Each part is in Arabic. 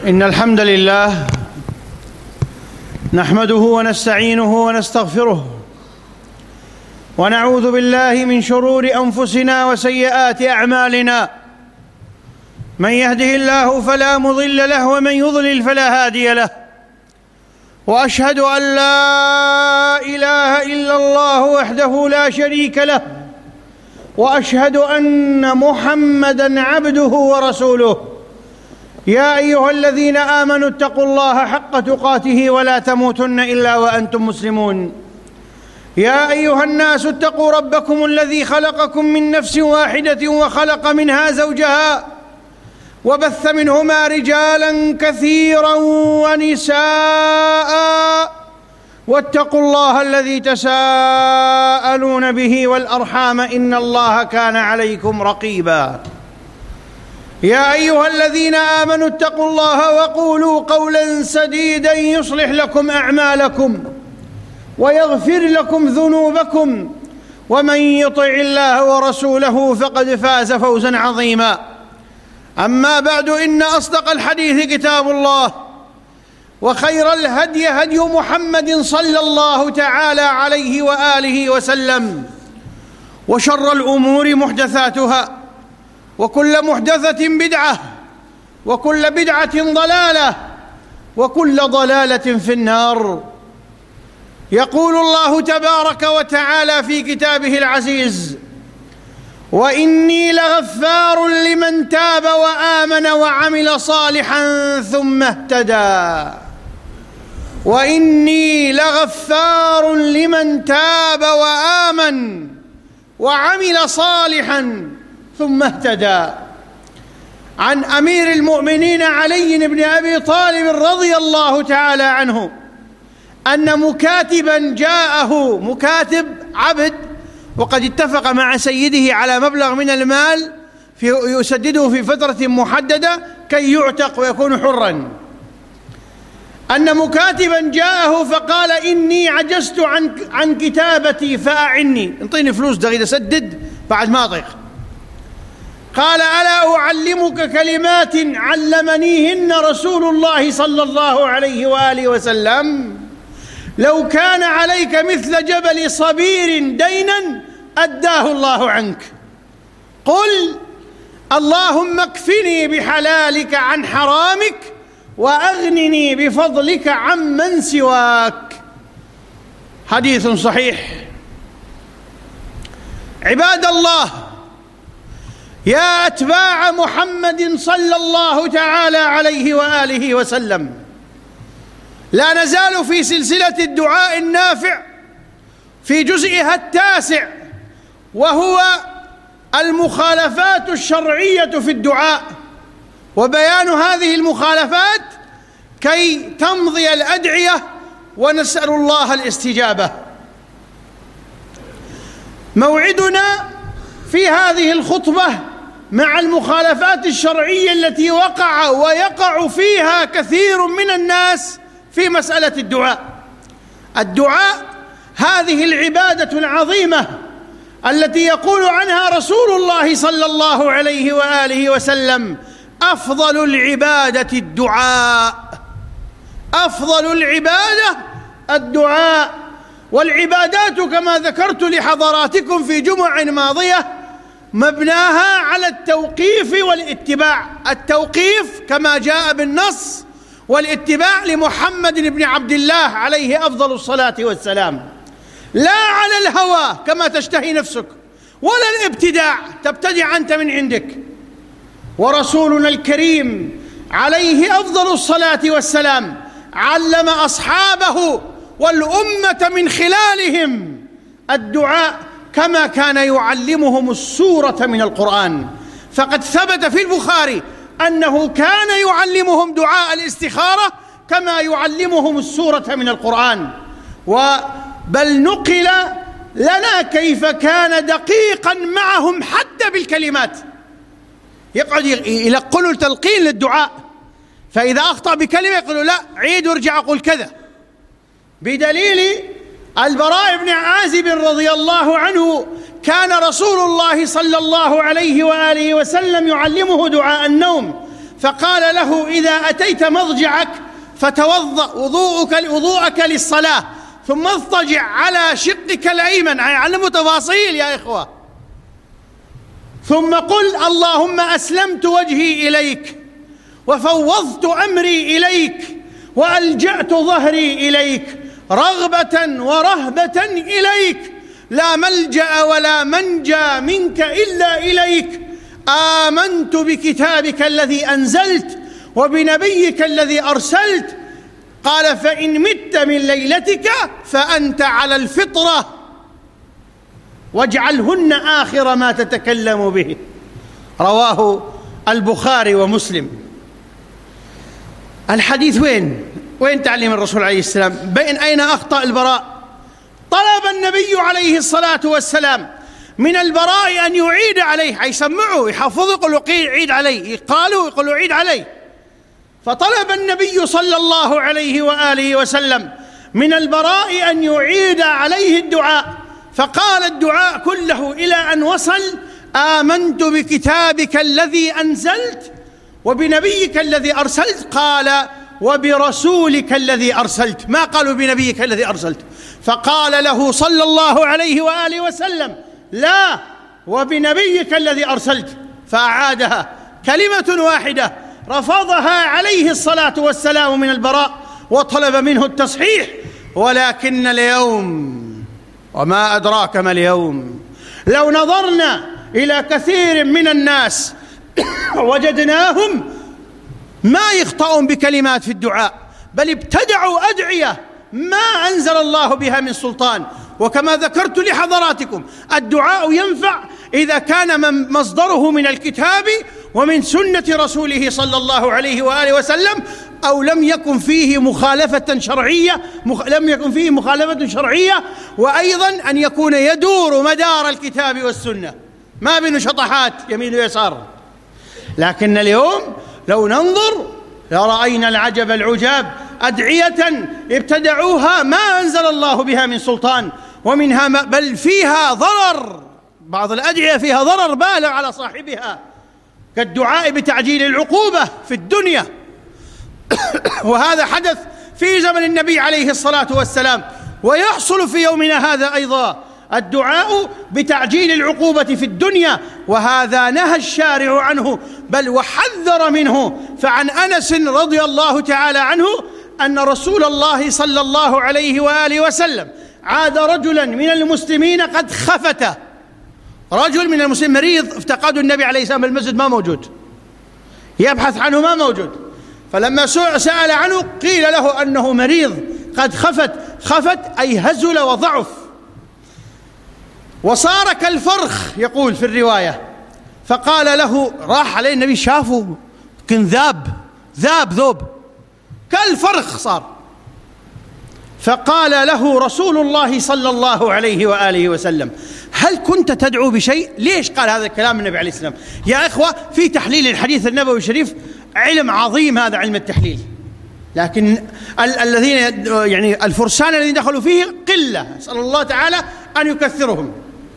إن الحمد لله نحمده ونستعينه ونستغفره ونعوذ بالله من شرور أنفسنا وسيئات أعمالنا. من يهده الله فلا مضل له ومن يضلل فلا هادي له، وأشهد أن لا إله إلا الله وحده لا شريك له، وأشهد أن محمدًا عبده ورسوله. يا أيها الذين آمنوا اتقوا الله حق تقاته ولا تموتن إلا وأنتم مسلمون. يا أيها الناس اتقوا ربكم الذي خلقكم من نفس واحدة وخلق منها زوجها وبث منهما رجالا كثيرا ونساء، واتقوا الله الذي تساءلون به والأرحام إن الله كان عليكم رقيبا. يا أيها الذين آمنوا اتقوا الله وقولوا قولا سديدا يصلح لكم أعمالكم ويغفر لكم ذنوبكم، ومن يطع الله ورسوله فقد فاز فوزا عظيما. أما بعد، إن أصدق الحديث كتاب الله، وخير الهدي هدي محمد صلى الله تعالى عليه وآله وسلم، وشر الأمور محدثاتها، وكل محدثة بدعة، وكل بدعة ضلالة، وكل ضلالة في النار. يقول الله تبارك وتعالى في كتابه العزيز: وإني لغفار لمن تاب وآمن وعمل صالحا ثم اهتدى. وإني لغفار لمن تاب وآمن وعمل صالحا ثم اهتدى. عن أمير المؤمنين علي بن أبي طالب رضي الله تعالى عنه أن مكاتبا جاءه، مكاتب عبد وقد اتفق مع سيده على مبلغ من المال يسدده في فترة محددة كي يعتق ويكون حرا. أن مكاتبا جاءه فقال: إني عجزت عن كتابتي فأعني، انطيني فلوس دغيد أسدد بعد ما أطيق. قال: ألا أعلمك كلمات علمنيهن رسول الله صلى الله عليه وآله وسلم؟ لو كان عليك مثل جبل صبير دينا أداه الله عنك. قل: اللهم اكفني بحلالك عن حرامك وأغنني بفضلك عمن سواك. حديث صحيح. عباد الله، يا أتباع محمد صلى الله تعالى عليه وآله وسلم، لا نزال في سلسلة الدعاء النافع في جزئها التاسع، وهو المخالفات الشرعية في الدعاء، وبيان هذه المخالفات كي تمضي الأدعية ونسأل الله الاستجابة. موعدنا في هذه الخطبة مع المخالفات الشرعية التي وقع ويقع فيها كثير من الناس في مسألة الدعاء. الدعاء هذه العبادة العظيمة التي يقول عنها رسول الله صلى الله عليه وآله وسلم: أفضل العبادة الدعاء. أفضل العبادة الدعاء. والعبادات كما ذكرت لحضراتكم في جمع ماضية مبناها على التوقيف والاتباع. التوقيف كما جاء بالنص، والاتباع لمحمد بن عبد الله عليه أفضل الصلاة والسلام، لا على الهوى كما تشتهي نفسك، ولا الابتداع تبتدع أنت من عندك. ورسولنا الكريم عليه أفضل الصلاة والسلام علم أصحابه والأمة من خلالهم الدعاء كما كان يعلمهم السورة من القرآن. فقد ثبت في البخاري أنه كان يعلمهم دعاء الاستخارة كما يعلمهم السورة من القرآن. بل نقل لنا كيف كان دقيقا معهم حتى بالكلمات، يقعد يلقلوا التلقين للدعاء، فإذا أخطأ بكلمة يقولوا: لا، عيد وارجع أقول كذا. بدليل البراء بن عازب رضي الله عنه كان رسول الله صلى الله عليه وآله وسلم يعلمه دعاء النوم، فقال له: إذا أتيت مضجعك فتوضأ وضوءك للصلاة، ثم اضطجع على شقك الأيمن. علموا تفاصيل يا إخوة. ثم قل: اللهم أسلمت وجهي إليك وفوضت أمري إليك وألجأت ظهري إليك رغبة ورهبة إليك، لا ملجأ ولا منجى منك إلا إليك. آمنت بكتابك الذي أنزلت وبنبيك الذي أرسلت. قال: فإن مت من ليلتك فأنت على الفطرة، واجعلهن آخر ما تتكلم به. رواه البخاري ومسلم. الحديث وين تعليم الرسول عليه السلام؟ أين أخطأ البراء؟ طلب النبي عليه الصلاة والسلام من البراء أن يعيد عليه، يسمعه يحفظه، يقولوا عيد عليه، يقالوا يقولوا عيد عليه. فطلب النبي صلى الله عليه وآله وسلم من البراء أن يعيد عليه الدعاء، فقال الدعاء كله إلى أن وصل: آمنت بكتابك الذي أنزلت وبنبيك الذي أرسلت. قال: وبرسولك الذي أرسلت، ما قالوا بنبيك الذي أرسلت. فقال له صلى الله عليه وآله وسلم: لا، وبنبيك الذي أرسلت. فأعادها كلمة واحدة رفضها عليه الصلاة والسلام من البراء وطلب منه التصحيح. ولكن اليوم، وما أدراك ما اليوم، لو نظرنا إلى كثير من الناس وجدناهم ما يخطئون بكلمات في الدعاء، بل ابتدعوا أدعية ما أنزل الله بها من سلطان. وكما ذكرت لحضراتكم، الدعاء ينفع إذا كان مصدره من الكتاب ومن سنة رسوله صلى الله عليه وآله وسلم، أو لم يكن فيه مخالفة شرعية، وأيضا أن يكون يدور مدار الكتاب والسنة، ما بين شطحات يمين ويسار. لكن اليوم لو ننظر لرأينا العجب العجاب، أدعية ابتدعوها ما أنزل الله بها من سلطان، ومنها بل فيها ضرر، بعض الأدعية فيها ضرر بالغ على صاحبها، كالدعاء بتعجيل العقوبة في الدنيا. وهذا حدث في زمن النبي عليه الصلاة والسلام، ويحصل في يومنا هذا أيضا الدعاء بتعجيل العقوبة في الدنيا، وهذا نهى الشارع عنه بل وحذر منه. فعن أنس رضي الله تعالى عنه أن رسول الله صلى الله عليه وآله وسلم عاد رجلا من المسلمين قد خفت، رجل من المسلمين مريض، افتقدوا النبي عليه السلام بالمسجد ما موجود، يبحث عنه ما موجود. فلما سأل عنه قيل له أنه مريض قد خفت أي هزل وضعف، وصار كالفرخ يقول في الرواية. فقال له، راح عليه النبي شافه كن ذوب كالفرخ صار. فقال له رسول الله صلى الله عليه وآله وسلم: هل كنت تدعو بشيء؟ ليش قال هذا الكلام النبي عليه السلام؟ يا إخوة، في تحليل الحديث النبوي الشريف علم عظيم، هذا علم التحليل، لكن الذين يعني الفرسان الذين دخلوا فيه قلة، نسأل الله تعالى أن يكثرهم.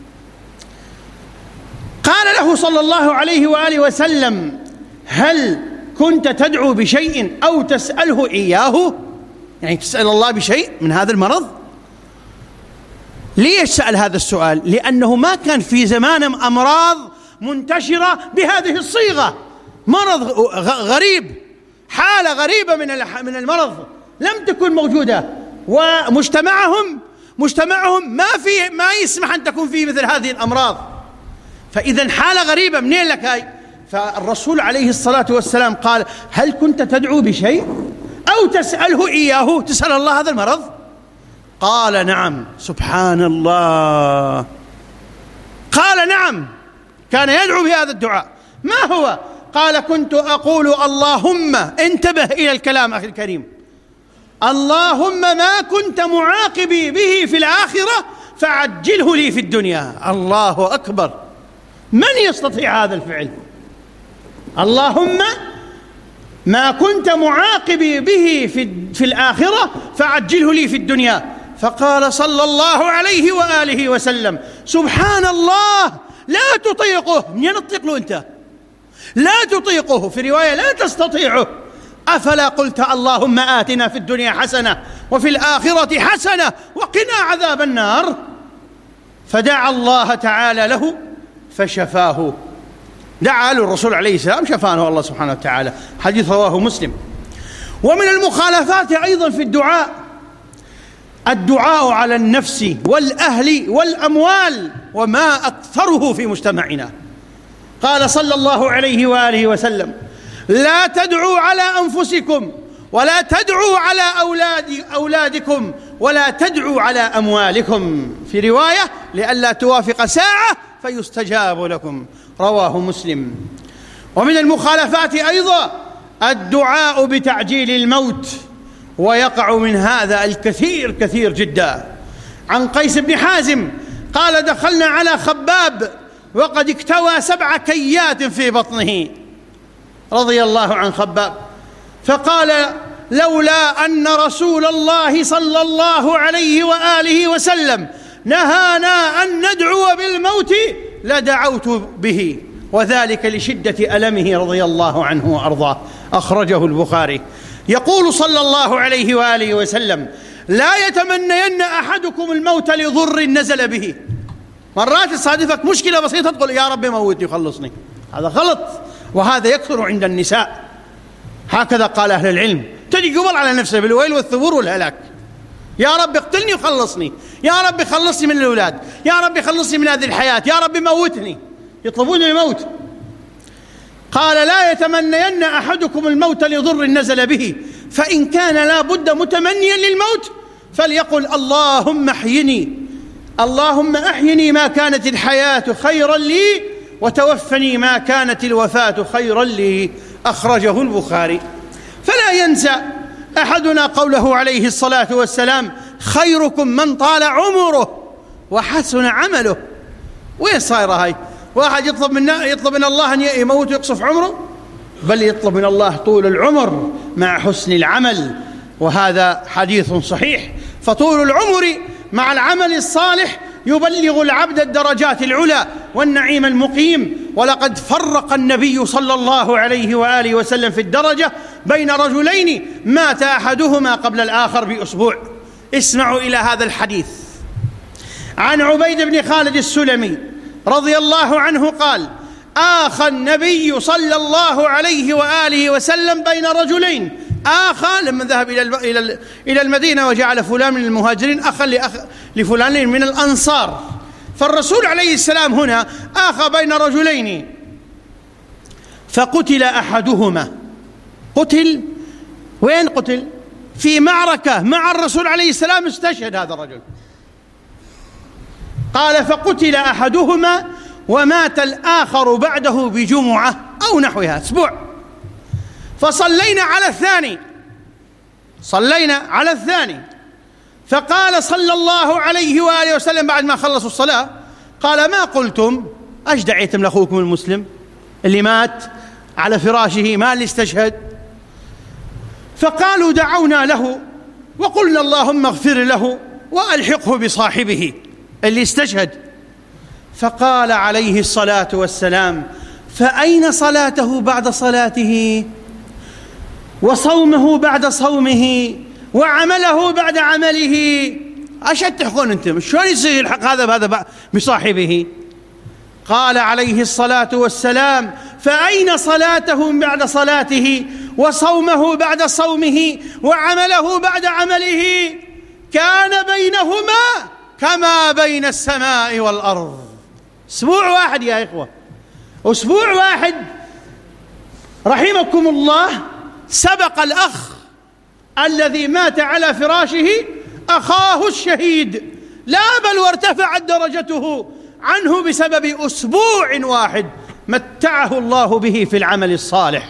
قال له صلى الله عليه وآله وسلم: هل كنت تدعو بشيء أو تسأله إياه؟ يعني تسأل الله بشيء من هذا المرض. ليش سأل هذا السؤال؟ لأنه ما كان في زمان أمراض منتشرة بهذه الصيغة، مرض غريب، حالة غريبة من المرض لم تكن موجودة، ومجتمعهم ما يسمح أن تكون فيه مثل هذه الأمراض. فإذا حالة غريبة، منين لك هاي؟ فالرسول عليه الصلاة والسلام قال: هل كنت تدعو بشيء أو تسأله إياه؟ تسأل الله هذا المرض؟ قال: نعم. سبحان الله، قال: نعم، كان يدعو بهذا الدعاء. ما هو؟ قال: كنت أقول اللهم، انتبه إلى الكلام أخي الكريم، اللهم ما كنت معاقبي به في الآخرة فعجله لي في الدنيا. الله أكبر، من يستطيع هذا الفعل؟ اللهم ما كنت معاقبي به في الآخرة فعجله لي في الدنيا. فقال صلى الله عليه وآله وسلم: سبحان الله، لا تطيقه. من ينطق له أنت؟ لا تطيقه، في رواية لا تستطيعه، أفلا قلت اللهم آتنا في الدنيا حسنة وفي الآخرة حسنة وقنا عذاب النار؟ فدعا الله تعالى له فشفاه، دعا له الرسول عليه السلام شفاه الله سبحانه وتعالى. حديث رواه مسلم. ومن المخالفات أيضا في الدعاء على النفس والأهل والأموال، وما أكثره في مجتمعنا. قال صلى الله عليه وآله وسلم: لا تدعوا على أنفسكم ولا تدعوا على أولادكم ولا تدعوا على أموالكم، في رواية: لئلا توافق ساعة فيستجاب لكم، رواه مسلم. ومن المخالفات أيضا الدعاء بتعجيل الموت، ويقع من هذا الكثير كثير جدا. عن قيس بن حازم قال: دخلنا على خباب وقد اكتوى 7 كيات في بطنه، رضي الله عن خباب، فقال: لولا أن رسول الله صلى الله عليه وآله وسلم نهانا أن ندعو بالموت لدعوت به، وذلك لشدة ألمه رضي الله عنه وأرضاه، أخرجه البخاري. يقول صلى الله عليه وآله وسلم: لا يتمنين أحدكم الموت لضر نزل به. مرات تصادفك مشكلة بسيطة تقول: يا رب موتني وخلصني، هذا غلط، وهذا يكثر عند النساء. هكذا قال أهل العلم، تجي قبل على نفسه بالويل والثبور والهلاك: يا رب اقتلني وخلصني، يا رب خلصني من الأولاد، يا رب خلصني من هذه الحياة، يا رب موتني، يطلبون الموت. قال: لا يتمنين أحدكم الموت لضر نزل به، فإن كان لا بد متمنيا للموت فليقل: اللهم احيني، اللهم احيني ما كانت الحياة خيرا لي، وتوفني ما كانت الوفاة خيرا لي، أخرجه البخاري. فلا ينسى أحدنا قوله عليه الصلاة والسلام: خيركم من طال عمره وحسن عمله. وين صايرة هاي؟ واحد يطلب من الله أن يموت ويقصف عمره، بل يطلب من الله طول العمر مع حسن العمل، وهذا حديث صحيح. فطول العمر مع العمل الصالح يبلغ العبد الدرجات العلى والنعيم المقيم. ولقد فرق النبي صلى الله عليه وآله وسلم في الدرجة بين رجلين مات أحدهما قبل الآخر بأسبوع. اسمعوا إلى هذا الحديث. عن عبيد بن خالد السلمي رضي الله عنه قال: آخى النبي صلى الله عليه وآله وسلم بين رجلين. آخى لما ذهب إلى المدينة وجعل فلان من المهاجرين أخا لفلان من الأنصار، فالرسول عليه السلام هنا آخى بين رجلين، فقتل أحدهما. قتل وين قتل؟ في معركة مع الرسول عليه السلام، استشهد هذا الرجل. قال: فقتل أحدهما ومات الآخر بعده بجمعة أو نحوها، أسبوع. فصلينا على الثاني، فقال صلى الله عليه وآله وسلم بعد ما خلصوا الصلاة: قال: ما قلتم؟ أش دعيتم لأخوكم المسلم اللي مات على فراشه، ما اللي استشهد؟ فقالوا: دعونا له وقلنا اللهم اغفر له وألحقه بصاحبه اللي استشهد. فقال عليه الصلاة والسلام: فأين صلاته بعد صلاته، وصومه بعد صومه، وعمله بعد عمله؟ أشد تحقون أنتم، شلون يصير الحق هذا بهذا بصاحبه؟ قال عليه الصلاة والسلام: فأين صلاته بعد صلاته، وصومه بعد صومه، وعمله بعد عمله؟ كان بينهما كما بين السماء والأرض. أسبوع واحد يا إخوة، أسبوع واحد. رحمكم الله، سبق الأخ الذي مات على فراشه أخاه الشهيد، لا بل وارتفعت درجته عنه بسبب أسبوع واحد متعه الله به في العمل الصالح.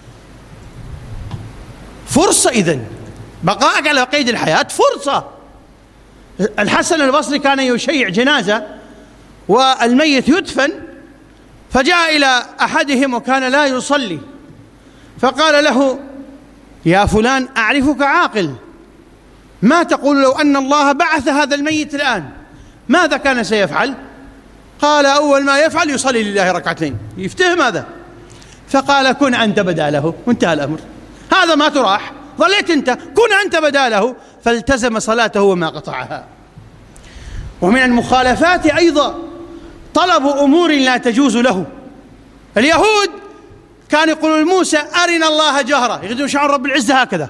فرصة إذن، بقائك على قيد الحياة فرصة. الحسن البصري كان يشيع جنازة والميت يدفن، فجاء إلى أحدهم وكان لا يصلي، فقال له: يا فلان، أعرفك عاقل، ما تقول لو أن الله بعث هذا الميت الآن ماذا كان سيفعل؟ قال: أول ما يفعل يصلي لله ركعتين. يفتهم هذا. فقال كن أنت بداله، وانتهى الأمر. هذا ما تراح، ظليت أنت، كن أنت بداله، فالتزم صلاته وما قطعها. ومن المخالفات أيضا طلب أمور لا تجوز له. اليهود كان يقولون لموسى أرنا الله جهرة، يريدون شعار رب العزة هكذا.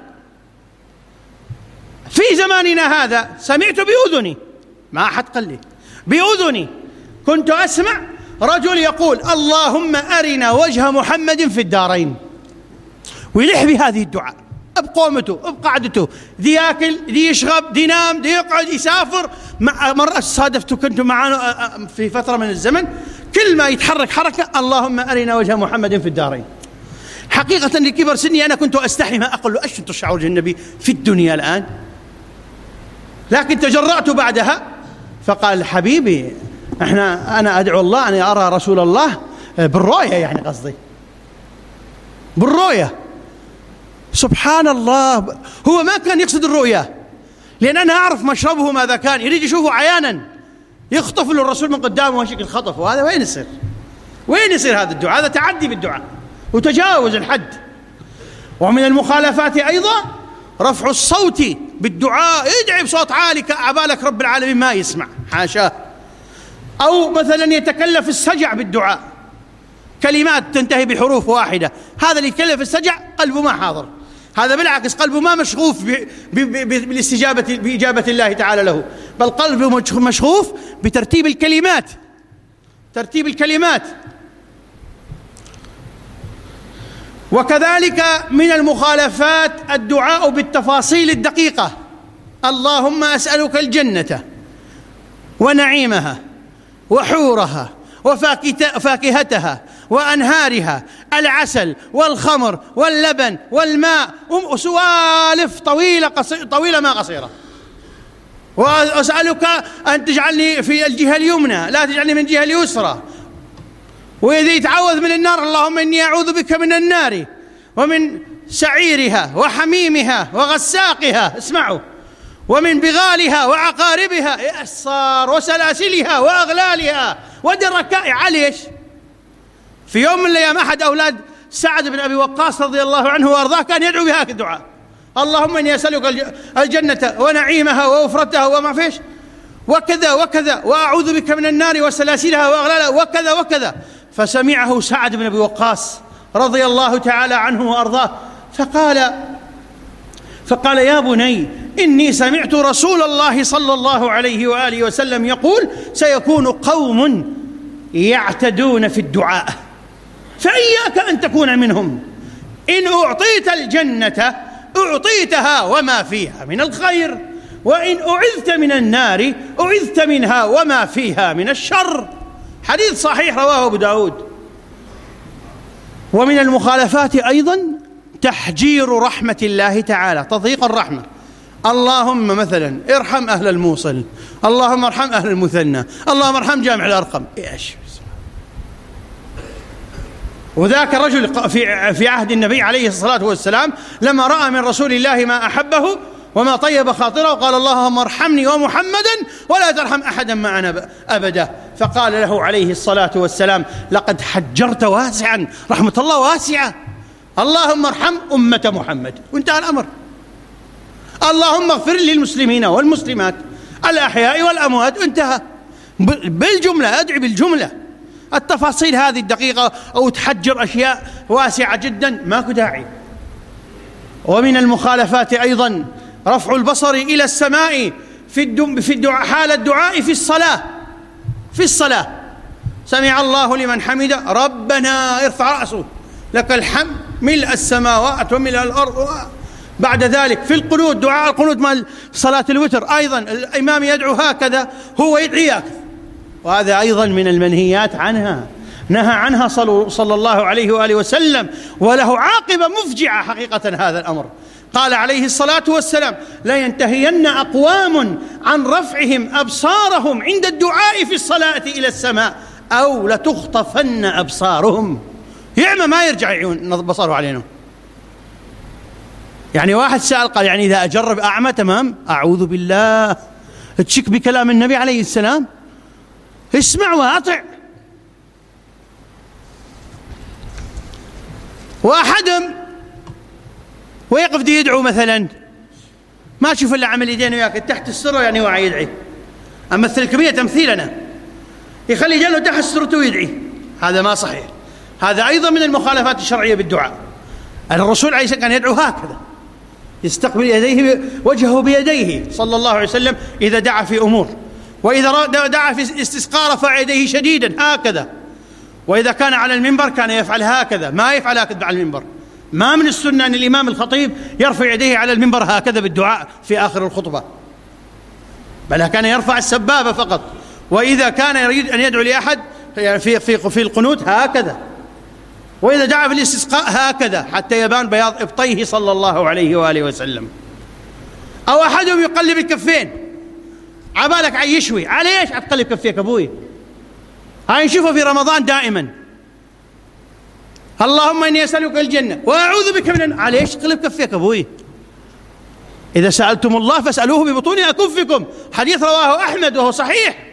في زماننا هذا سمعت بأذني، ما أحد قال لي، بأذني كنت أسمع رجل يقول اللهم أرنا وجه محمد في الدارين، ويلح بهذه الدعاء بقومته بقعدته، ذي ياكل ذي يشرب ذي ينام ذي يقعد يسافر. مرة صادفت كنت معنا في فترة من الزمن، كل ما يتحرك حركة اللهم أرنا وجه محمد في الدارين. حقيقة لكبر سني أنا كنت أستحي ما أقول له أيش تشعر وجه النبي في الدنيا الآن، لكن تجرأت بعدها. فقال حبيبي أنا أدعو الله أن أرى رسول الله بالرؤية، يعني قصدي بالرؤية. سبحان الله، هو ما كان يقصد الرؤية، لأن أنا أعرف مشربه ماذا كان، يريد يشوفه عيانا، يخطف له الرسول من قدامه وشكل خطف. وهذا وين يصير؟ وين يصير هذا الدعاء؟ هذا تعدي بالدعاء وتجاوز الحد. ومن المخالفات أيضا رفع الصوت بالدعاء، يدعي بصوت عالي كعبالك رب العالمين ما يسمع، حاشاه. أو مثلا يتكلف السجع بالدعاء، كلمات تنتهي بحروف واحدة، هذا اللي يتكلف السجع قلبه ما حاضر، هذا بالعكس قلبه ما مشغوف بإجابة الله تعالى له، بل قلبه مشغوف بترتيب الكلمات، ترتيب الكلمات. وكذلك من المخالفات الدعاء بالتفاصيل الدقيقة، اللهم أسألك الجنة ونعيمها وحورها وفاكهتها وأنهارها، العسل والخمر واللبن والماء، وسوالف طويلة ما قصيرة. وأسألك أن تجعلني في الجهة اليمنى، لا تجعلني من الجهة اليسرى. وإذا يتعوذ من النار اللهم إني أعوذ بك من النار ومن سعيرها وحميمها وغساقها، اسمعوا، ومن بغالها وعقاربها، يأسار وسلاسلها وأغلالها ودركائها. ليش؟ في يوم من الأيام أحد أولاد سعد بن أبي وقاص رضي الله عنه وأرضاه كان يدعو بهذا الدعاء، اللهم إني أسألك الجنة ونعيمها ووفرتها وما فيش وكذا وكذا، وأعوذ بك من النار وسلاسلها وأغلالها وكذا وكذا. فسمعه سعد بن أبي وقاص رضي الله تعالى عنه وأرضاه، فقال يا بني إني سمعت رسول الله صلى الله عليه وآله وسلم يقول سيكون قوم يعتدون في الدعاء، فإياك أن تكون منهم. إن أعطيت الجنة أعطيتها وما فيها من الخير، وإن أعذت من النار أعذت منها وما فيها من الشر. حديث صحيح رواه أبو داود. ومن المخالفات أيضا تحجير رحمة الله تعالى، تضييق الرحمة. اللهم مثلا ارحم أهل الموصل، اللهم ارحم أهل المثنى، اللهم ارحم جامع الأرقم. إيش؟ وذاك الرجل في عهد النبي عليه الصلاة والسلام لما رأى من رسول الله ما أحبه وما طيب خاطره قال اللهم ارحمني ومحمدا ولا ترحم أحدا معنا أبدا. فقال له عليه الصلاة والسلام لقد حجرت واسعا، رحمة الله واسعة، اللهم ارحم أمة محمد، وانتهى الأمر. اللهم اغفر للمسلمين والمسلمات الأحياء والأموات، انتهى بالجملة، أدعي بالجملة. التفاصيل هذه الدقيقة أو تحجر أشياء واسعة جدا ماكو داعي. ومن المخالفات أيضا رفع البصر إلى السماء في الدعاء، حال الدعاء في الصلاة، في الصلاة سمع الله لمن حمد ربنا ارفع رأسه لك الحمد ملء السماوات وملء الأرض. بعد ذلك في القنوت، دعاء القنوت مال صلاة الوتر أيضا الإمام يدعو هكذا، هو يدعي هكذا، وهذا أيضا من المنهيات عنها، نهى عنها صلى الله عليه وآله وسلم، وله عاقبة مفجعة حقيقة هذا الأمر. قال عليه الصلاة والسلام لا ينتهين أقوام عن رفعهم أبصارهم عند الدعاء في الصلاة إلى السماء أو لتخطفن أبصارهم. يعمى ما يرجع يعون بصره علينا. يعني واحد سأل قال يعني إذا أجرب أعمى تمام، أعوذ بالله، تشك بكلام النبي عليه السلام، اسمع وأطع. وأحدهم ويقف دي يدعو مثلا، ما تشوف إلا عمل يدين وياك تحت السرة يعني هو يدعي. أمثل الكمية تمثيلنا، يخلي جنه تحت السرة ويدعي، هذا ما صحيح. هذا أيضا من المخالفات الشرعية بالدعاء. الرسول عليه الصلاة والسلام كان يدعو هكذا، يستقبل يديه وجهه بيديه صلى الله عليه وسلم إذا دعا في أمور، وإذا دعا في استسقاء رفع يديه شديدا هكذا، وإذا كان على المنبر كان يفعل هكذا، ما يفعل هكذا على المنبر. ما من السنة أن الإمام الخطيب يرفع يديه على المنبر هكذا بالدعاء في آخر الخطبة، بل كان يرفع السبابة فقط. وإذا كان يريد أن يدعو لأحد في القنوت هكذا، وإذا دعا في الاستسقاء هكذا حتى يبان بياض إبطيه صلى الله عليه وآله وسلم. أو أحدهم يقلب الكفين، عبالك يشوي، على ايش تقلب كفيك أبوي؟ هاي نشوفه في رمضان دائما، اللهم إني أسألك الجنة وأعوذ بك من على ايش تقلب كفيك أبوي؟ إذا سألتم الله فاسألوه ببطون أكفكم، حديث رواه أحمد وهو صحيح.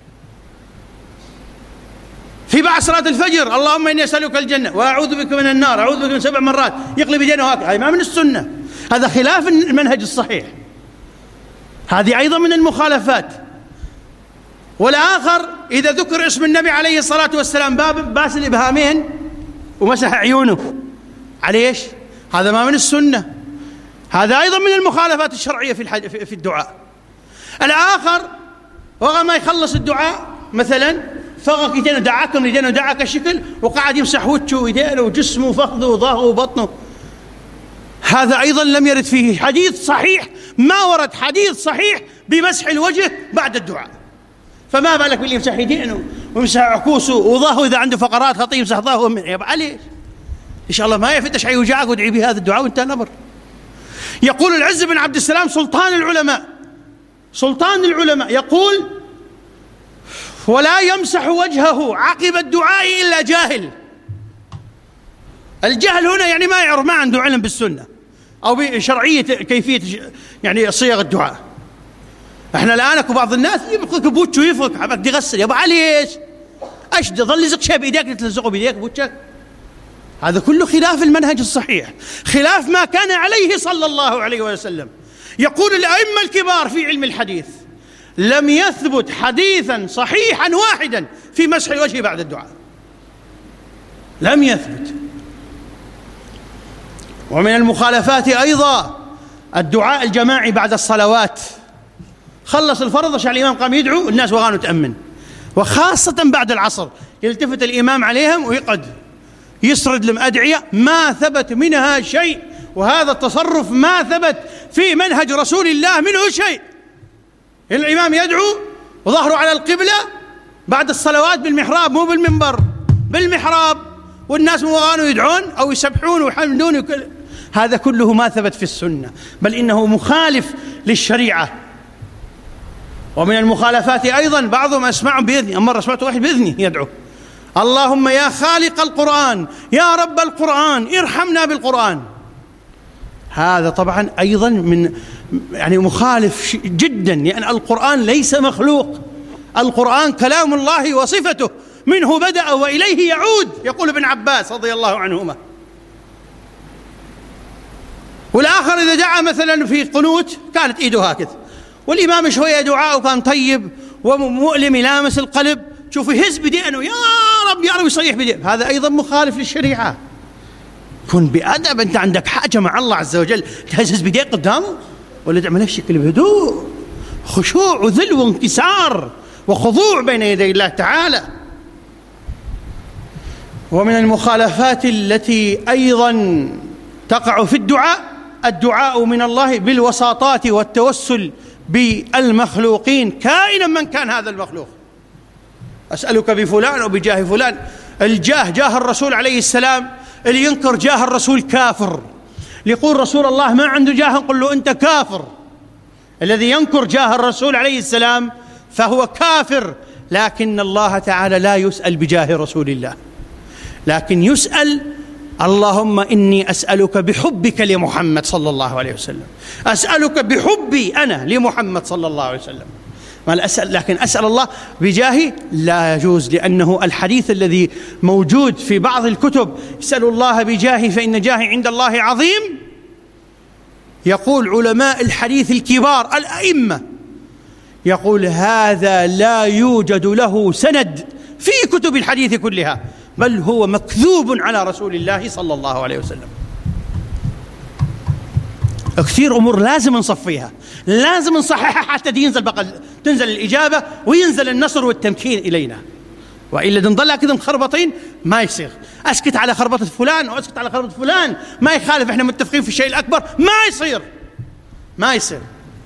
في بعد صلاة الفجر اللهم إني أسألك الجنة وأعوذ بك من النار، أعوذ بك من 7 مرات، يقلب يدينه هكذا، هذا ما من السنة، هذا خلاف المنهج الصحيح، هذه أيضا من المخالفات. والآخر إذا ذكر اسم النبي عليه الصلاة والسلام باس الإبهامين ومسح عيونه، على ايش؟ هذا ما من السنة، هذا أيضا من المخالفات الشرعية في الدعاء. الآخر وغا ما يخلص الدعاء مثلا فغك يدينه دعاكم يدينه دعاك الشكل، وقعد يمسح وجهه ويدينه وجسمه وفخذه وظهره وبطنه، هذا أيضا لم يرد فيه حديث صحيح، ما ورد حديث صحيح بمسح الوجه بعد الدعاء، فما بالك باللي يمسح يدينه ويمسح عكوسه وظهره، إذا عنده فقرات خطية يمسح ظهره. يبقى ليش؟ إن شاء الله ما يفتش أي وجعك وادعي بهذا الدعاء وانتهى الأمر. يقول العز بن عبد السلام سلطان العلماء يقول: ولا يمسح وجهه عقب الدعاء إلا جاهل. الجهل هنا يعني ما يعرف، ما عنده علم بالسنة أو بشرعية كيفية يعني صيغ الدعاء. احنا الآن اكو بعض الناس يبقى بوجهه يفرك حبك يغسل، يبقى عليه ايش ظل يزق شيء بايديك تلزقه بايديك بوجهك، هذا كله خلاف المنهج الصحيح، خلاف ما كان عليه صلى الله عليه وسلم. يقول الأئمة الكبار في علم الحديث: لم يثبت حديثا صحيحا واحدا في مسح الوجه بعد الدعاء، لم يثبت. ومن المخالفات أيضا الدعاء الجماعي بعد الصلوات، خلص الفرض عشان الإمام قام يدعو، الناس وغانوا تأمن، وخاصة بعد العصر يلتفت الإمام عليهم ويقعد يسرد لهم أدعية ما ثبت منها شيء، وهذا التصرف ما ثبت في منهج رسول الله منه شيء. الإمام يدعو وظهره على القبلة بعد الصلوات بالمحراب، مو بالمنبر، بالمحراب، والناس وغانوا يدعون أو يسبحون ويحمدون، هذا كله ما ثبت في السنة، بل إنه مخالف للشريعة. ومن المخالفات أيضا بعضهم أسمعهم بإذنه، مرة سمعت واحد بإذنه يدعو: اللهم يا خالق القرآن يا رب القرآن ارحمنا بالقرآن. هذا طبعا أيضا من يعني مخالف جدا، لأن يعني القرآن ليس مخلوق، القرآن كلام الله وصفته، منه بدأ وإليه يعود، يقول ابن عباس رضي الله عنهما. والآخر إذا دعا مثلا في قنوت كانت إيده هكذا، والإمام شوية دعاءه كان طيب ومؤلم يلامس القلب، شوف يهز بدينه يا رب يا رب يصيح بدينه، هذا أيضا مخالف للشريعة. كن بأدب، أنت عندك حاجة مع الله عز وجل تهزز بديك قدامه، ولا تعمل الشكل بهدوء، خشوع وذل وانكسار وخضوع بين يدي الله تعالى. ومن المخالفات التي أيضا تقع في الدعاء من الله بالوساطات والتوسل بالمخلوقين كائنا من كان هذا المخلوق. أسألك بفلان أو بجاه فلان، الجاه جاه الرسول عليه السلام، اللي ينكر جاه الرسول كافر. يقول رسول الله ما عنده جاه نقول له أنت كافر. الذي ينكر جاه الرسول عليه السلام فهو كافر. لكن الله تعالى لا يسأل بجاه رسول الله، لكن يسأل: اللهم إني أسألك بحبك لمحمد صلى الله عليه وسلم، أسألك بحبي أنا لمحمد صلى الله عليه وسلم. لكن أسأل الله بجاهي لا يجوز، لأنه الحديث الذي موجود في بعض الكتب اسأل الله بجاهي فإن جاهي عند الله عظيم، يقول علماء الحديث الكبار الأئمة، يقول هذا لا يوجد له سند في كتب الحديث كلها، بل هو مكذوب على رسول الله صلى الله عليه وسلم. كثير أمور لازم نصفيها، لازم نصححها حتى تنزل الإجابة وينزل النصر والتمكين إلينا، وإلا نضل كذا مخربطين ما يصير. أسكت على خربطة فلان وأسكت على خربطة فلان ما يخالف، إحنا متفقين في الشيء الأكبر، ما يصير.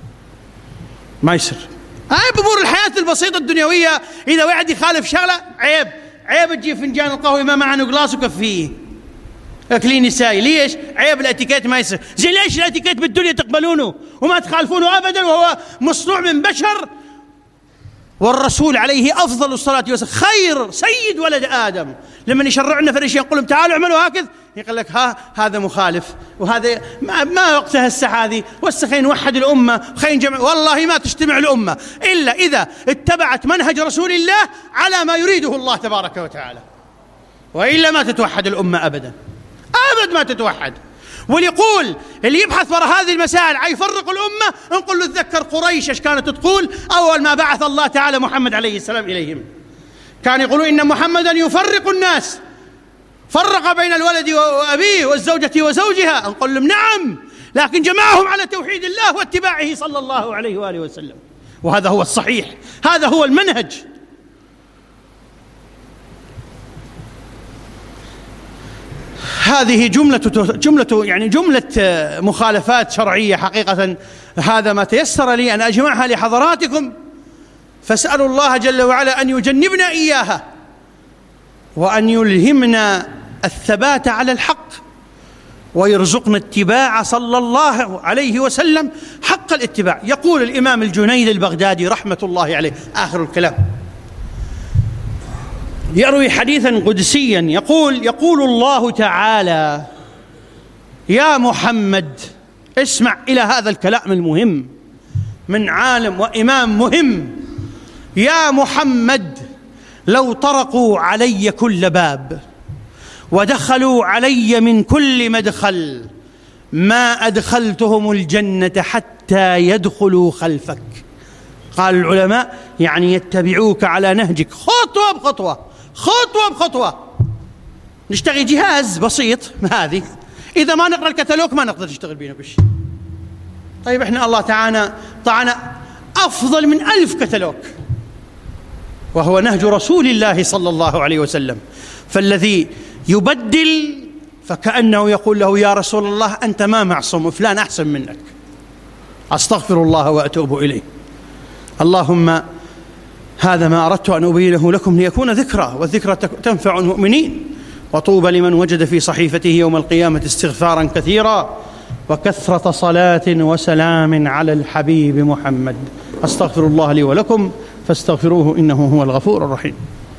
بأمور الحياة البسيطة الدنيوية إذا واحد يخالف شغلة عيب تجيب فنجان القهوة ما معه قلاص وكفيه أكلين نسائي. ليش؟ عيب الاتيكيت ما يصير. زي ليش الاتيكيت بالدنيا تقبلونه وما تخالفونه أبدا وهو مصنوع من بشر، والرسول عليه أفضل الصلاة والسلام خير سيد ولد آدم لما يشرعنا في الأشياء يقول لهم تعالوا اعملوا هكذا، يقول لك هذا مخالف وهذا ما وقتها هذه والسخين نوحد الأمة خين جمع. والله ما تجتمع الأمة إلا إذا اتبعت منهج رسول الله على ما يريده الله تبارك وتعالى، وإلا ما تتوحد الأمة أبدا ما تتوحد. واليقول اللي يبحث وراء هذه المسائل يفرق الأمة، نقول له تذكر قريش ايش كانت تقول أول ما بعث الله تعالى محمد عليه السلام إليهم، كان يقولون إن محمدا يفرق الناس، فرق بين الولد وأبيه والزوجة وزوجها، نقول لهم نعم، لكن جمعهم على توحيد الله واتباعه صلى الله عليه وآله وسلم، وهذا هو الصحيح، هذا هو المنهج. هذه جملة مخالفات شرعية حقيقة، هذا ما تيسر لي أن أجمعها لحضراتكم، فاسألوا الله جل وعلا أن يجنبنا إياها وأن يلهمنا الثبات على الحق ويرزقنا اتباع صلى الله عليه وسلم حق الاتباع. يقول الإمام الجنيد البغدادي رحمة الله عليه آخر الكلام، يروي حديثا قدسيا يقول الله تعالى يا محمد، اسمع إلى هذا الكلام المهم من عالم وإمام مهم، يا محمد لو طرقوا علي كل باب ودخلوا علي من كل مدخل ما أدخلتهم الجنة حتى يدخلوا خلفك. قال العلماء يعني يتبعوك على نهجك خطوة بخطوة. نشتغل جهاز بسيط هذه، إذا ما نقرأ الكتالوج ما نقدر نشتغل بينا بشيء. طيب إحنا الله تعالى طعنا أفضل من 1000 كتالوج، وهو نهج رسول الله صلى الله عليه وسلم، فالذي يبدل فكأنه يقول له يا رسول الله أنت ما معصوم، فلان أحسن منك، أستغفر الله وأتوب إليه. اللهم هذا ما أردت أن أبينه لكم ليكون ذكرى، والذكرى تنفع المؤمنين، وطوبى لمن وجد في صحيفته يوم القيامة استغفارا كثيرا وكثرة صلاة وسلام على الحبيب محمد. أستغفر الله لي ولكم فاستغفروه إنه هو الغفور الرحيم.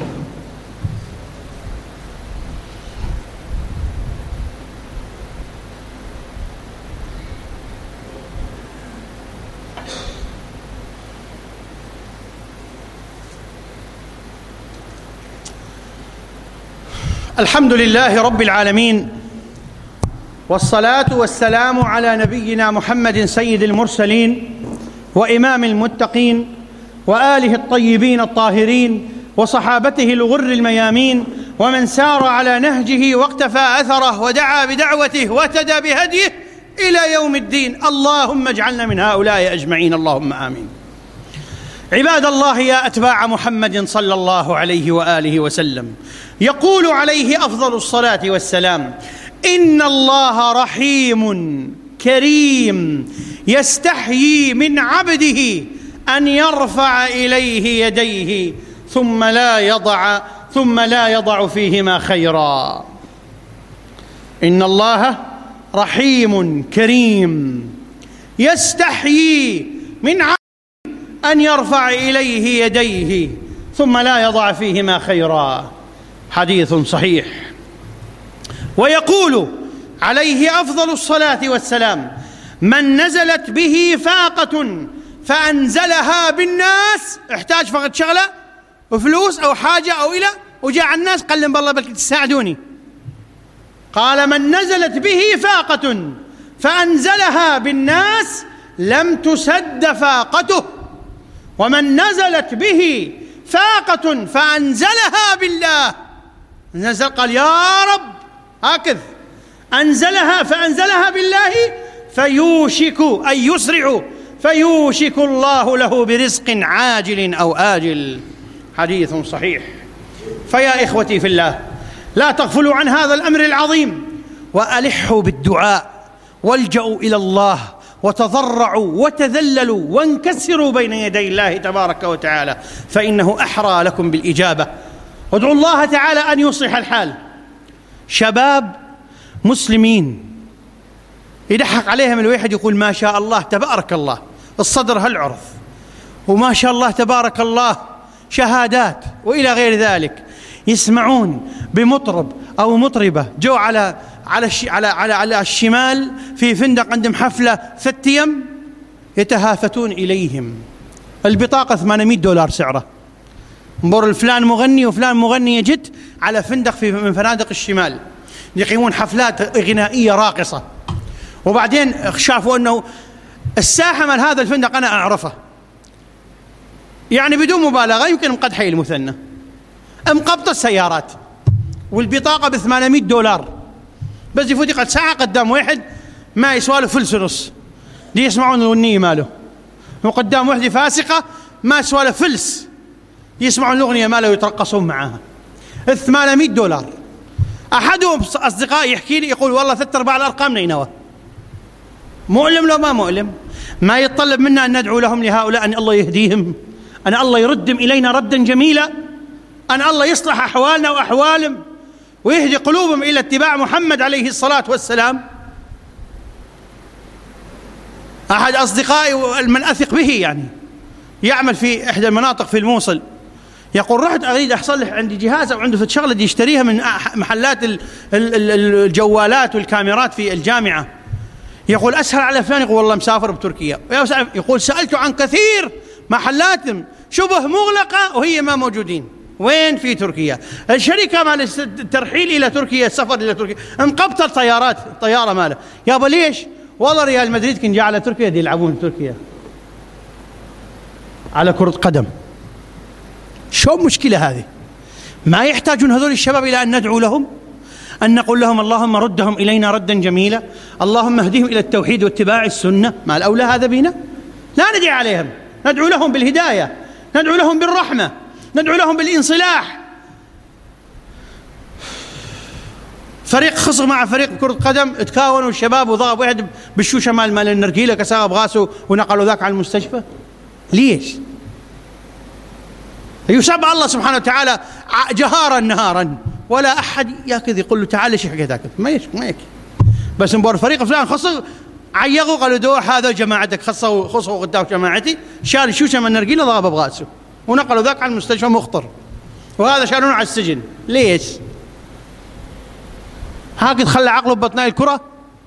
الحمد لله رب العالمين، والصلاة والسلام على نبينا محمد سيد المرسلين وإمام المتقين وآله الطيبين الطاهرين وصحابته الغر الميامين ومن سار على نهجه واقتفى أثره ودعا بدعوته واهتدى بهديه إلى يوم الدين. اللهم اجعلنا من هؤلاء أجمعين، اللهم آمين. عباد الله، يا أتباع محمد صلى الله عليه وآله وسلم، يقول عليه أفضل الصلاة والسلام: إن الله رحيم كريم يستحيي من عبده أن يرفع إليه يديه ثم لا يضع فيهما خيرا. إن الله رحيم كريم يستحيي من عبده أن يرفع إليه يديه ثم لا يضع فيهما خيرا. حديث صحيح. ويقول عليه أفضل الصلاة والسلام: من نزلت به فاقة فأنزلها بالناس، احتاج فقط شغلة وفلوس أو حاجة أو إلى، وجاء الناس قال لهم بالله بلكي تساعدوني. قال من نزلت به فاقة فأنزلها بالناس لم تسد فاقته، ومن نزلت به فاقة فأنزلها بالله نزل قال يا رب هكذا أنزلها فأنزلها بالله فيوشك أي يسرع، فيوشك الله له برزق عاجل أو آجل. حديث صحيح. فيا إخوتي في الله، لا تغفلوا عن هذا الأمر العظيم، وألحوا بالدعاء، والجأوا إلى الله، وتضرعوا وتذللوا وانكسروا بين يدي الله تبارك وتعالى، فإنه أحرى لكم بالإجابة. وادعوا الله تعالى أن يصلح الحال. شباب مسلمين يضحك عليهم الواحد يقول ما شاء الله تبارك الله، الصدر هالعرض، وما شاء الله تبارك الله شهادات وإلى غير ذلك، يسمعون بمطرب أو مطربة جو على الشمال في فندق عندهم حفلة 3 أيام، يتهافتون إليهم. البطاقة $800 سعره، مبور الفلان مغني وفلان مغنية جت على فندق من فنادق الشمال يقيمون حفلات غنائية راقصة. وبعدين شافوا أنه الساحة مال هذا الفندق أنا أعرفه، يعني بدون مبالغة يمكن مقدحي المثنى، مقبطة السيارات، والبطاقة $800 بس يفوت يقعد ساعة قدام واحد ما يسواله فلس ونص دي يسمعون الأغنية ماله، وقدام وحدة فاسقة ما يسواله فلس يسمعون الأغنية ماله ويترقصون معها. $800. أحدهم أصدقائي يحكي لي يقول والله 3/4 الأرقام نينوى. مؤلم لو ما مؤلم؟ ما يتطلب منا أن ندعو لهم لهؤلاء أن الله يهديهم، أن الله يردهم إلينا ردا جميلا، أن الله يصلح أحوالنا وأحوالهم ويهدي قلوبهم إلى اتباع محمد عليه الصلاة والسلام. أحد أصدقائي من أثق به يعني يعمل في إحدى المناطق في الموصل يقول رحت أريد أصلح عندي جهاز أو عنده شغلة دي يشتريها من محلات الجوالات والكاميرات في الجامعة، يقول أسهل على فلان، يقول والله مسافر بتركيا، يقول سألت عن كثير محلاتهم شبه مغلقة وهي ما موجودين. وين؟ في تركيا. الشركة مال الترحيل إلى تركيا، السفر إلى تركيا انقبضت الطيارة ماله. يابا ليش؟ والله ريال مدريد كان جاء على تركيا دي يلعبون تركيا على كرة قدم. شو مشكلة هذه؟ ما يحتاجون هذول الشباب إلى أن ندعو لهم، أن نقول لهم اللهم ردهم إلينا ردا جميلا، اللهم اهدهم إلى التوحيد واتباع السنة؟ ما الأولى هذا بينا؟ لا ندعي عليهم، ندعو لهم بالهداية، ندعو لهم بالرحمة، ندعو لهم بالانصلاح. فريق خصم مع فريق كرة قدم تكاونوا الشباب وضرب واحد بالشوشة مال النرجيلة كساغ بغاسه ونقلوا ذاك على المستشفى. ليش؟ يسبح الله سبحانه وتعالى جهارا نهارا، ولا أحد ياكذ يقول له تعال شيء حكيت هكذا، ما يك بس نبور فريق فلان خصوا عيقوا قالوا دور هذا جماعتك خصوا قدام جماعتي، شال الشوشة من النرجيلة ضرب بغاسه ونقلوا ذاك على المستشفى مخطر، وهذا شالونه على السجن. ليش؟ هكذا خلى عقله ببطناء الكرة.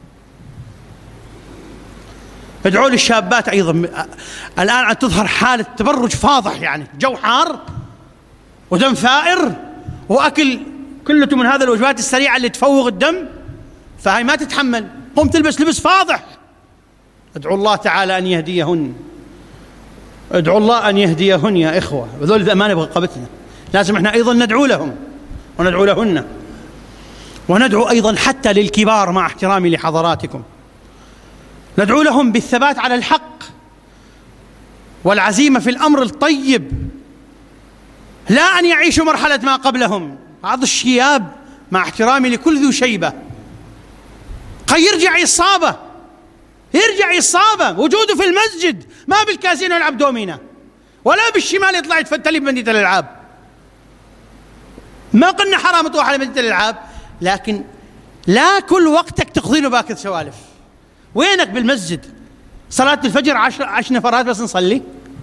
ادعوا للشابات أيضا، الآن عم تظهر حالة تبرج فاضح، يعني جو حار ودم ثائر وأكل كلته من هذا الوجبات السريعة اللي تفوق الدم، فهي ما تتحمل، قم تلبس لبس فاضح. ادعوا الله تعالى أن يهديهن، ادعوا الله أن يهديهن يا إخوة، وذول الأمانة برقبتنا، لازم احنا أيضا ندعو لهم وندعو لهن، وندعو أيضا حتى للكبار مع احترامي لحضراتكم، ندعو لهم بالثبات على الحق والعزيمة في الأمر الطيب، لا أن يعيشوا مرحلة ما قبلهم. بعض الشياب مع احترامي لكل ذو شيبة قد يرجع وجوده في المسجد، ما بالكازينو يلعب دومينا، ولا بالشمال يطلع يتفتل بمدينة الألعاب. ما قلنا حرام تروح على مدينة الألعاب، لكن لا كل وقتك تقضي له باكر سوالف. وينك بالمسجد؟ صلاة الفجر 10 نفرات بس نصلي.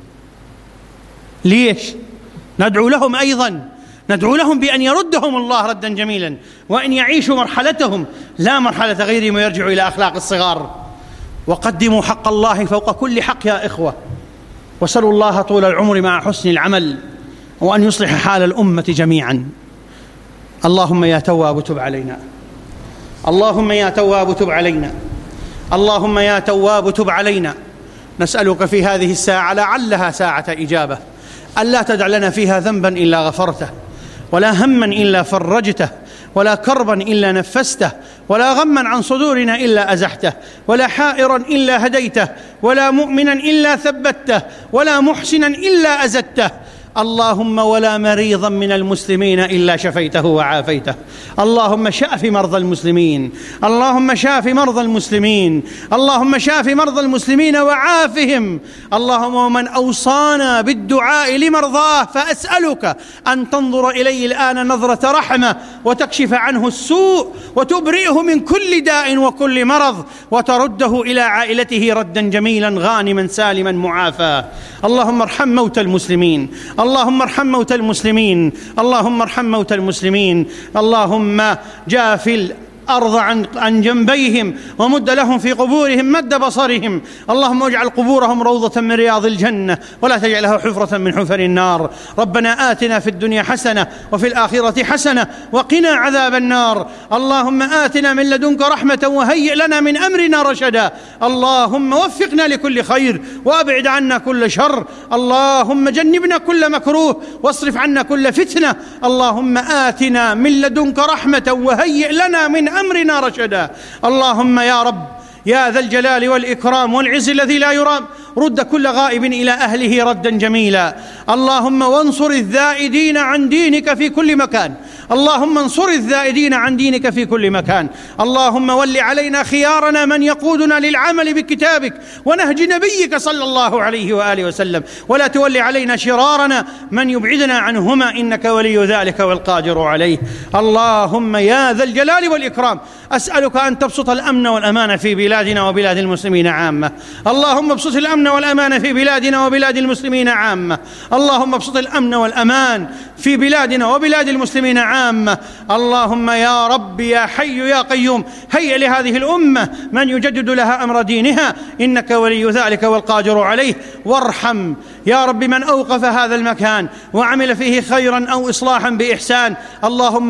ليش؟ ندعو لهم أيضا، ندعو لهم بأن يردهم الله ردا جميلا، وأن يعيشوا مرحلتهم لا مرحلة غيرهم ويرجعوا إلى أخلاق الصغار. وقدموا حق الله فوق كل حق يا إخوة، وسلوا الله طول العمر مع حسن العمل، وأن يصلح حال الأمة جميعا. اللهم يا تواب تب علينا، اللهم يا تواب تب علينا، اللهم يا تواب تب علينا. نسألك في هذه الساعة لعلها ساعة إجابة ألا تدع لنا فيها ذنبا إلا غفرته، ولا هما إلا فرجته، ولا كربا إلا نفسته، ولا غما عن صدورنا إلا أزحته، ولا حائرا إلا هديته، ولا مؤمنا إلا ثبته، ولا محسنا إلا أزدته. اللهم ولا مريضا من المسلمين إلا شفيته وعافيته. اللهم شاف مرضى المسلمين، اللهم شاف مرضى المسلمين، اللهم شاف مرضى المسلمين وعافهم. اللهم ومن أوصانا بالدعاء لمرضاه فأسألك أن تنظر إليه الآن نظرة رحمة، وتكشف عنه السوء، وتبرئه من كل داء وكل مرض، وترده إلى عائلته ردا جميلا غانما سالما معافى. اللهم ارحم موتى المسلمين، اللهم ارحم موتى المسلمين، اللهم ارحم موتى المسلمين. اللهم جافل الأرض عن جنبيهم، ومد لهم في قبورهم مد بصرهم. اللهم اجعل قبورهم روضة من رياض الجنة، ولا تجعلها حفرة من حفر النار. ربنا آتنا في الدنيا حسنة وفي الآخرة حسنة وقنا عذاب النار. اللهم آتنا من لدنك رحمة وهيئ لنا من أمرنا رشدا. اللهم وفقنا لكل خير وأبعد عنا كل شر. اللهم جنبنا كل مكروه واصرف عنا كل فتنة. اللهم آتنا من لدنك رحمة وهيئ لنا من أمرنا رشدا. اللهم يا رب يا ذا الجلال والإكرام والعز الذي لا يرام، رد كل غائب إلى أهله ردا جميلا. اللهم وانصر الذائدين عن دينك في كل مكان، اللهم انصر الذائدين عن دينك في كل مكان. اللهم ول علينا خيارنا من يقودنا للعمل بكتابك ونهج نبيك صلى الله عليه وآله وسلم، ولا تولي علينا شرارنا من يبعدنا عنهما، إنك ولي ذلك والقادر عليه. اللهم يا ذا الجلال والإكرام أسألك أن تبسط الأمن والأمان في بلادنا وبلاد المسلمين عامة. اللهم ابسط الأمن والأمان في بلادنا وبلاد المسلمين عامة. اللهم ابسط الأمن والأمان في بلادنا وبلاد المسلمين عامة. اللهم يا رب يا حي يا قيوم هيئ لهذه الأمة من يجدد لها أمر دينها، إنك ولي ذلك والقادر عليه. وارحم يا رب من أوقف هذا المكان وعمل فيه خيرا أو إصلاحا بإحسان. اللهم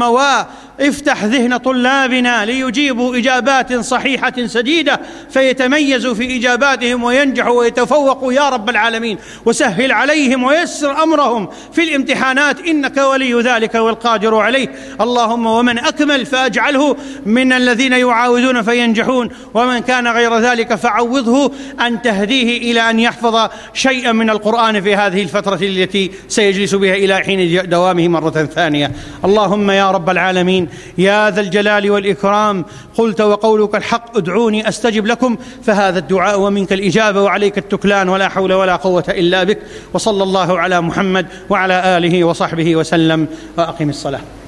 افتح ذهن طلابنا ليجيبوا إجابات صحيحة سديدة فيتميزوا في إجاباتهم وينجحوا ويتفوقوا يا رب العالمين، وسهل عليهم ويسر أمرهم في الامتحانات، إنك ولي ذلك والقادر عليه. اللهم ومن أكمل فأجعله من الذين يعاودون فينجحون، ومن كان غير ذلك فعوضه أن تهديه إلى أن يحفظ شيئا من القرآن في هذه الفترة التي سيجلس بها إلى حين دوامه مرة ثانية. اللهم يا رب العالمين يا ذا الجلال والإكرام قلت وقولك الحق ادعوني أستجب لكم، فهذا الدعاء ومنك الإجابة وعليك التكلان، ولا حول ولا قوة إلا بك. وصلى الله على محمد وعلى آله وصحبه وسلم، وأقم الصلاة.